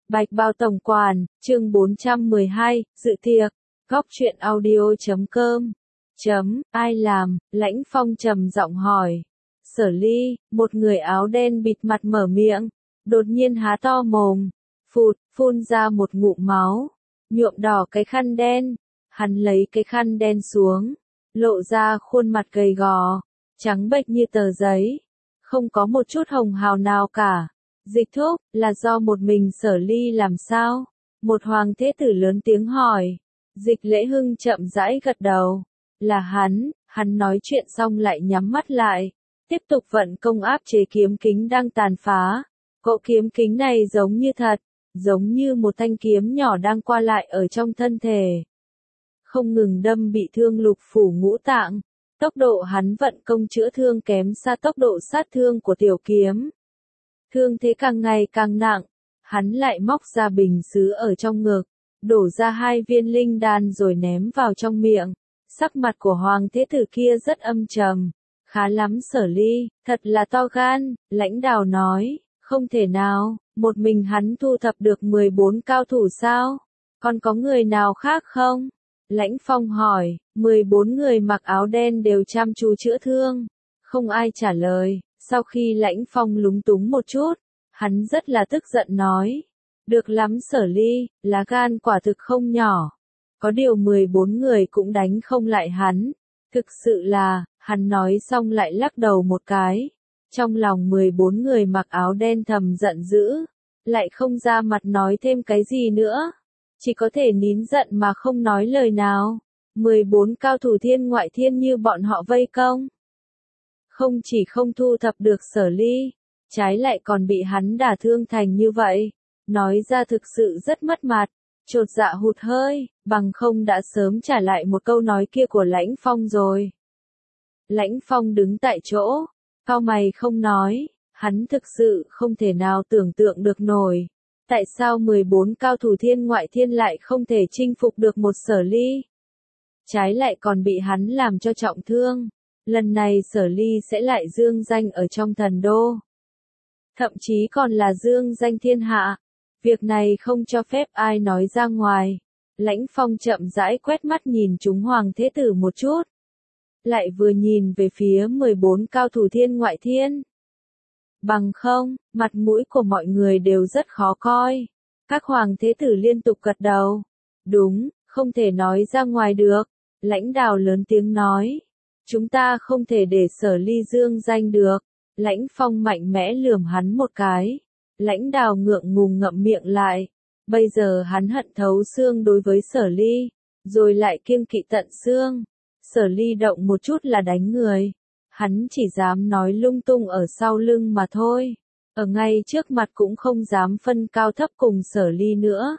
Bạch Bao tổng quản, chương 412, dự tiệc, góc truyện audio.com. Ai làm, Lãnh Phong trầm giọng hỏi. Sở Ly, một người áo đen bịt mặt mở miệng, đột nhiên há to mồm, phun ra một ngụm máu, nhuộm đỏ cái khăn đen. Hắn lấy cái khăn đen xuống, lộ ra khuôn mặt gầy gò, trắng bệch như tờ giấy, không có một chút hồng hào nào cả. Dịch thúc, là do một mình Sở Ly làm sao? Một hoàng thế tử lớn tiếng hỏi. Dịch Lễ Hưng chậm rãi gật đầu. Là hắn nói chuyện xong lại nhắm mắt lại, tiếp tục vận công áp chế kiếm kính đang tàn phá. Cỗ kiếm kính này giống như thật, giống như một thanh kiếm nhỏ đang qua lại ở trong thân thể. Không ngừng đâm bị thương lục phủ ngũ tạng, tốc độ hắn vận công chữa thương kém xa tốc độ sát thương của tiểu kiếm. Thương thế càng ngày càng nặng, hắn lại móc ra bình sứ ở trong ngực, đổ ra 2 viên linh đan rồi ném vào trong miệng. Sắc mặt của hoàng thế tử kia rất âm trầm. Khá lắm Sở Ly, thật là to gan, Lãnh Đào nói, không thể nào, một mình hắn thu thập được 14 cao thủ sao? Còn có người nào khác không? Lãnh Phong hỏi, 14 người mặc áo đen đều chăm chú chữa thương. Không ai trả lời. Sau khi Lãnh Phong lúng túng một chút, hắn rất là tức giận nói. Được lắm Sở Ly, lá gan quả thực không nhỏ. Có điều 14 người cũng đánh không lại hắn. Thực sự là, hắn nói xong lại lắc đầu một cái. Trong lòng 14 người mặc áo đen thầm giận dữ, lại không ra mặt nói thêm cái gì nữa. Chỉ có thể nín giận mà không nói lời nào. 14 cao thủ thiên ngoại thiên như bọn họ vây công. Không chỉ không thu thập được Sở Ly, trái lại còn bị hắn đả thương thành như vậy. Nói ra thực sự rất mất mặt, chột dạ hụt hơi, bằng không đã sớm trả lại một câu nói kia của Lãnh Phong rồi. Lãnh Phong đứng tại chỗ, cau mày không nói, hắn thực sự không thể nào tưởng tượng được nổi. Tại sao 14 cao thủ thiên ngoại thiên lại không thể chinh phục được một Sở Ly? Trái lại còn bị hắn làm cho trọng thương. Lần này Sở Ly sẽ lại dương danh ở trong thần đô. Thậm chí còn là dương danh thiên hạ. Việc này không cho phép ai nói ra ngoài. Lãnh Phong chậm rãi quét mắt nhìn chúng hoàng thế tử một chút. Lại vừa nhìn về phía 14 cao thủ thiên ngoại thiên. Bằng không, mặt mũi của mọi người đều rất khó coi. Các hoàng thế tử liên tục gật đầu. Đúng, không thể nói ra ngoài được. Lãnh Đào lớn tiếng nói. Chúng ta không thể để Sở Ly dương danh được. Lãnh Phong mạnh mẽ lườm hắn một cái. Lãnh Đào ngượng ngùng ngậm miệng lại. Bây giờ hắn hận thấu xương đối với Sở Ly, rồi lại kiêng kỵ tận xương. Sở Ly động một chút là đánh người. Hắn chỉ dám nói lung tung ở sau lưng mà thôi. Ở ngay trước mặt cũng không dám phân cao thấp cùng Sở Ly nữa.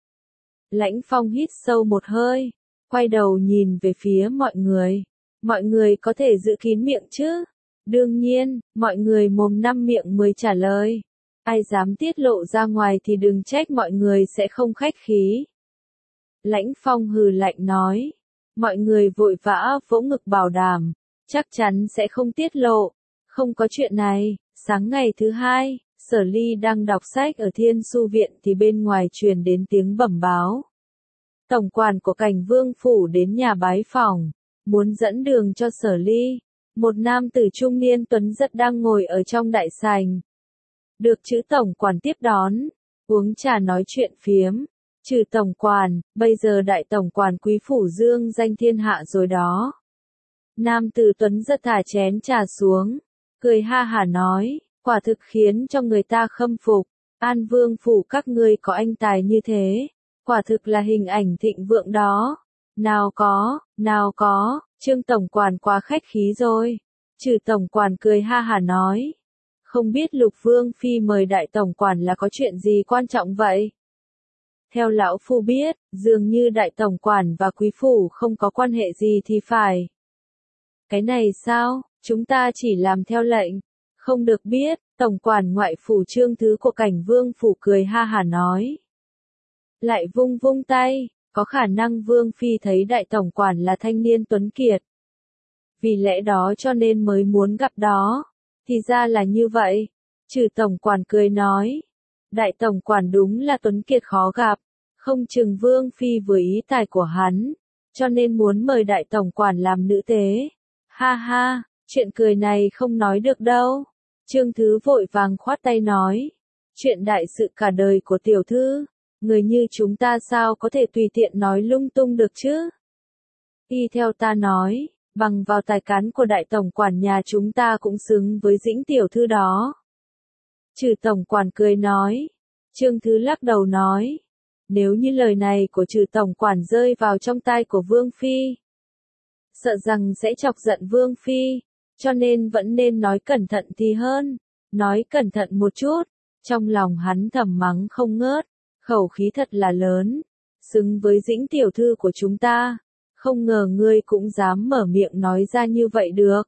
Lãnh Phong hít sâu một hơi, quay đầu nhìn về phía mọi người. Mọi người có thể giữ kín miệng chứ? Đương nhiên, mọi người mồm năm miệng mới trả lời. Ai dám tiết lộ ra ngoài thì đừng trách mọi người sẽ không khách khí. Lãnh Phong hừ lạnh nói. Mọi người vội vã vỗ ngực bảo đảm, chắc chắn sẽ không tiết lộ. Không có chuyện này. Sáng ngày thứ 2, Sở Ly đang đọc sách ở Thiên Su Viện thì bên ngoài truyền đến tiếng bẩm báo. Tổng quản của Cảnh Vương Phủ đến nhà bái phỏng, muốn dẫn đường cho Sở Ly. Một nam tử trung niên tuấn giật đang ngồi ở trong đại sảnh. Được chữ tổng quản tiếp đón, uống trà nói chuyện phiếm. Trừ tổng quản, bây giờ đại tổng quản quý phủ dương danh thiên hạ rồi đó. Nam tử tuấn giật thả chén trà xuống, cười ha hả nói, quả thực khiến cho người ta khâm phục. An Vương phủ các ngươi có anh tài như thế, quả thực là hình ảnh thịnh vượng đó. Nào có, Trương tổng quản quá khách khí rồi. Trừ tổng quản cười ha hả nói. Không biết Lục Vương Phi mời đại tổng quản là có chuyện gì quan trọng vậy? Theo lão phu biết, dường như đại tổng quản và quý phủ không có quan hệ gì thì phải. Cái này sao, chúng ta chỉ làm theo lệnh. Không được biết, tổng quản ngoại phủ Trương Thứ của Cảnh Vương phủ cười ha hả nói. Lại vung vung tay, có khả năng Vương Phi thấy đại tổng quản là thanh niên tuấn kiệt. Vì lẽ đó cho nên mới muốn gặp đó. Thì ra là như vậy. Trừ tổng quản cười nói. Đại tổng quản đúng là tuấn kiệt khó gặp, không chừng Vương Phi vừa ý tài của hắn, cho nên muốn mời đại tổng quản làm nữ tế. Ha ha, chuyện cười này không nói được đâu. Trương Thứ vội vàng khoát tay nói, chuyện đại sự cả đời của tiểu thư, người như chúng ta sao có thể tùy tiện nói lung tung được chứ? Y theo ta nói, bằng vào tài cán của đại tổng quản nhà chúng ta cũng xứng với Dĩnh tiểu thư đó. Trừ tổng quản cười nói. Trương Thứ lắc đầu nói, nếu như lời này của Trừ tổng quản rơi vào trong tai của Vương Phi, sợ rằng sẽ chọc giận Vương Phi, cho nên vẫn nên nói cẩn thận thì hơn. Nói cẩn thận một chút, trong lòng hắn thầm mắng không ngớt, khẩu khí thật là lớn, xứng với Dĩnh tiểu thư của chúng ta, không ngờ ngươi cũng dám mở miệng nói ra như vậy được.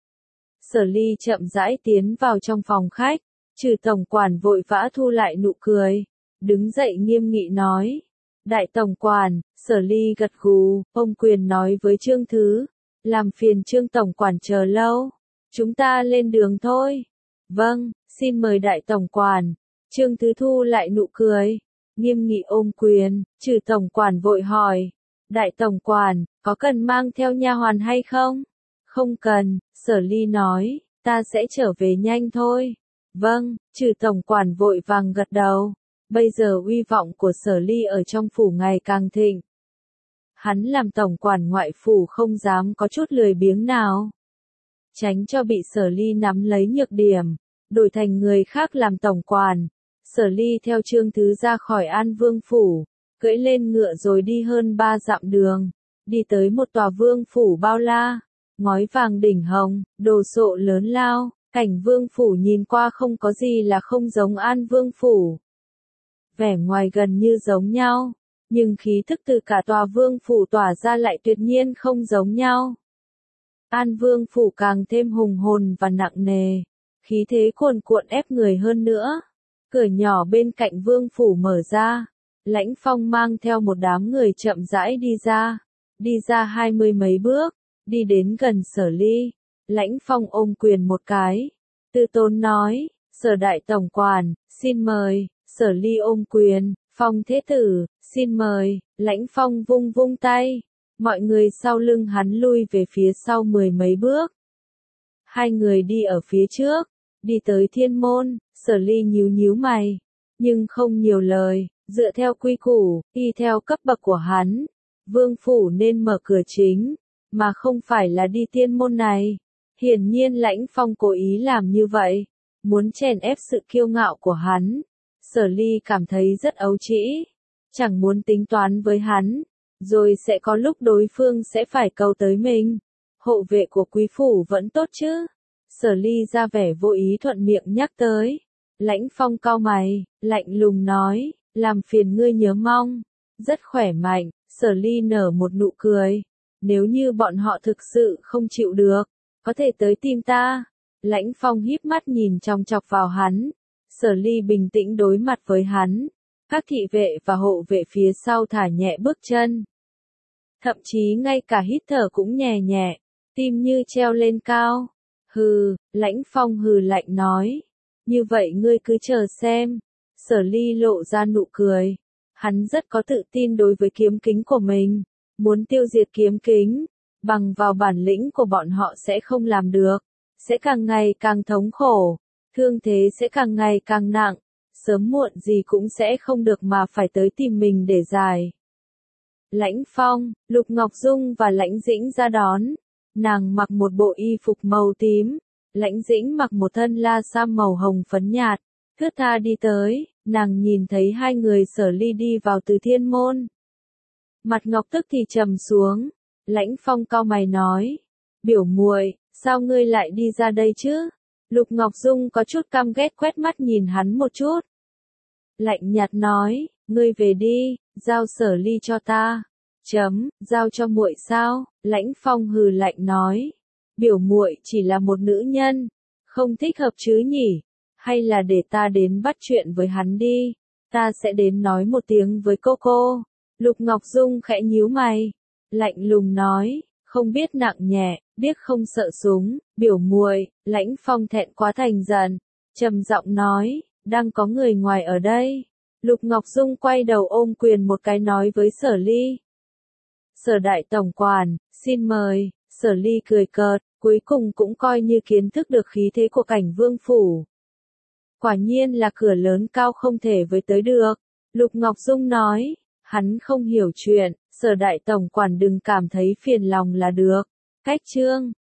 Sở Ly chậm rãi tiến vào trong phòng khách, Trừ tổng quản vội vã thu lại nụ cười, đứng dậy nghiêm nghị nói, đại tổng quản. Sở Ly gật gù, ông quyền nói với Trương Thứ, làm phiền Trương tổng quản chờ lâu, chúng ta lên đường thôi. Vâng, xin mời đại tổng quản. Trương Thứ thu lại nụ cười, nghiêm nghị ôm quyền. Trừ tổng quản vội hỏi, đại tổng quản, có cần mang theo nha hoàn hay không? Không cần, Sở Ly nói, ta sẽ trở về nhanh thôi. Vâng, Trừ tổng quản vội vàng gật đầu. Bây giờ uy vọng của Sở Ly ở trong phủ ngày càng thịnh. Hắn làm tổng quản ngoại phủ không dám có chút lười biếng nào. Tránh cho bị Sở Ly nắm lấy nhược điểm, đổi thành người khác làm tổng quản. Sở Ly theo Trương Thứ ra khỏi An Vương phủ, cưỡi lên ngựa rồi đi hơn 3 dặm đường, đi tới một tòa vương phủ bao la, ngói vàng đỉnh hồng, đồ sộ lớn lao, cảnh vương phủ nhìn qua không có gì là không giống An Vương phủ. Vẻ ngoài gần như giống nhau, nhưng khí thức từ cả tòa vương phủ tỏa ra lại tuyệt nhiên không giống nhau. An Vương phủ càng thêm hùng hồn và nặng nề, khí thế cuồn cuộn ép người hơn nữa. Cửa nhỏ bên cạnh vương phủ mở ra, Lãnh Phong mang theo một đám người chậm rãi đi ra 20 mấy bước, đi đến gần Sở Ly. Lãnh Phong ôm quyền một cái, từ tốn nói, Sở đại tổng quản, xin mời. Sở Ly ôm quyền, Phong thế tử, xin mời. Lãnh Phong vung vung tay, mọi người sau lưng hắn lui về phía sau 10 mấy bước. Hai người đi ở phía trước, đi tới thiên môn. Sở Ly nhíu nhíu mày, nhưng không nhiều lời, dựa theo quy củ, y theo cấp bậc của hắn, vương phủ nên mở cửa chính, mà không phải là đi thiên môn này. Hiển nhiên Lãnh Phong cố ý làm như vậy, muốn chèn ép sự kiêu ngạo của hắn. Sở Ly cảm thấy rất ấu trĩ, chẳng muốn tính toán với hắn, rồi sẽ có lúc đối phương sẽ phải cầu tới mình. Hộ vệ của quý phủ vẫn tốt chứ? Sở Ly ra vẻ vô ý thuận miệng nhắc tới. Lãnh Phong cau mày, lạnh lùng nói, làm phiền ngươi nhớ mong. Rất khỏe mạnh. Sở Ly nở một nụ cười, nếu như bọn họ thực sự không chịu được, có thể tới tìm ta. Lãnh Phong híp mắt nhìn chòng chọc vào hắn. Sở Ly bình tĩnh đối mặt với hắn. Các thị vệ và hộ vệ phía sau thả nhẹ bước chân. Thậm chí ngay cả hít thở cũng nhẹ nhẹ, tim như treo lên cao. Hừ, Lãnh Phong hừ lạnh nói. Như vậy ngươi cứ chờ xem. Sở Ly lộ ra nụ cười. Hắn rất có tự tin đối với kiếm kính của mình. Muốn tiêu diệt kiếm kính, bằng vào bản lĩnh của bọn họ sẽ không làm được. Sẽ càng ngày càng thống khổ. Thương thế sẽ càng ngày càng nặng. Sớm muộn gì cũng sẽ không được mà phải tới tìm mình để giải. Lãnh Phong, Lục Ngọc Dung và Lãnh Dĩnh ra đón. Nàng mặc một bộ y phục màu tím. Lãnh Dĩnh mặc một thân la sam màu hồng phấn nhạt. Thướt tha đi tới, nàng nhìn thấy hai người Sở Ly đi vào từ thiên môn. Mặt Ngọc tức thì trầm xuống. Lãnh Phong cau mày nói, biểu muội, sao ngươi lại đi ra đây chứ? Lục Ngọc Dung có chút căm ghét quét mắt nhìn hắn một chút. Lạnh nhạt nói, ngươi về đi, giao Sở Ly cho ta. Giao cho muội sao? Lãnh Phong hừ lạnh nói, biểu muội chỉ là một nữ nhân, không thích hợp chứ nhỉ? Hay là để ta đến bắt chuyện với hắn đi, ta sẽ đến nói một tiếng với cô. Lục Ngọc Dung khẽ nhíu mày, lạnh lùng nói, không biết nặng nhẹ, biết không sợ súng. Biểu muội. Lãnh Phong thẹn quá thành giận, trầm giọng nói, đang có người ngoài ở đây. Lục Ngọc Dung quay đầu ôm quyền một cái nói với Sở Ly. Sở đại tổng quản, xin mời. Sở Ly cười cợt, cuối cùng cũng coi như kiến thức được khí thế của Cảnh Vương phủ. Quả nhiên là cửa lớn cao không thể với tới được. Lục Ngọc Dung nói, hắn không hiểu chuyện, Sở đại tổng quản đừng cảm thấy phiền lòng là được. Cách chương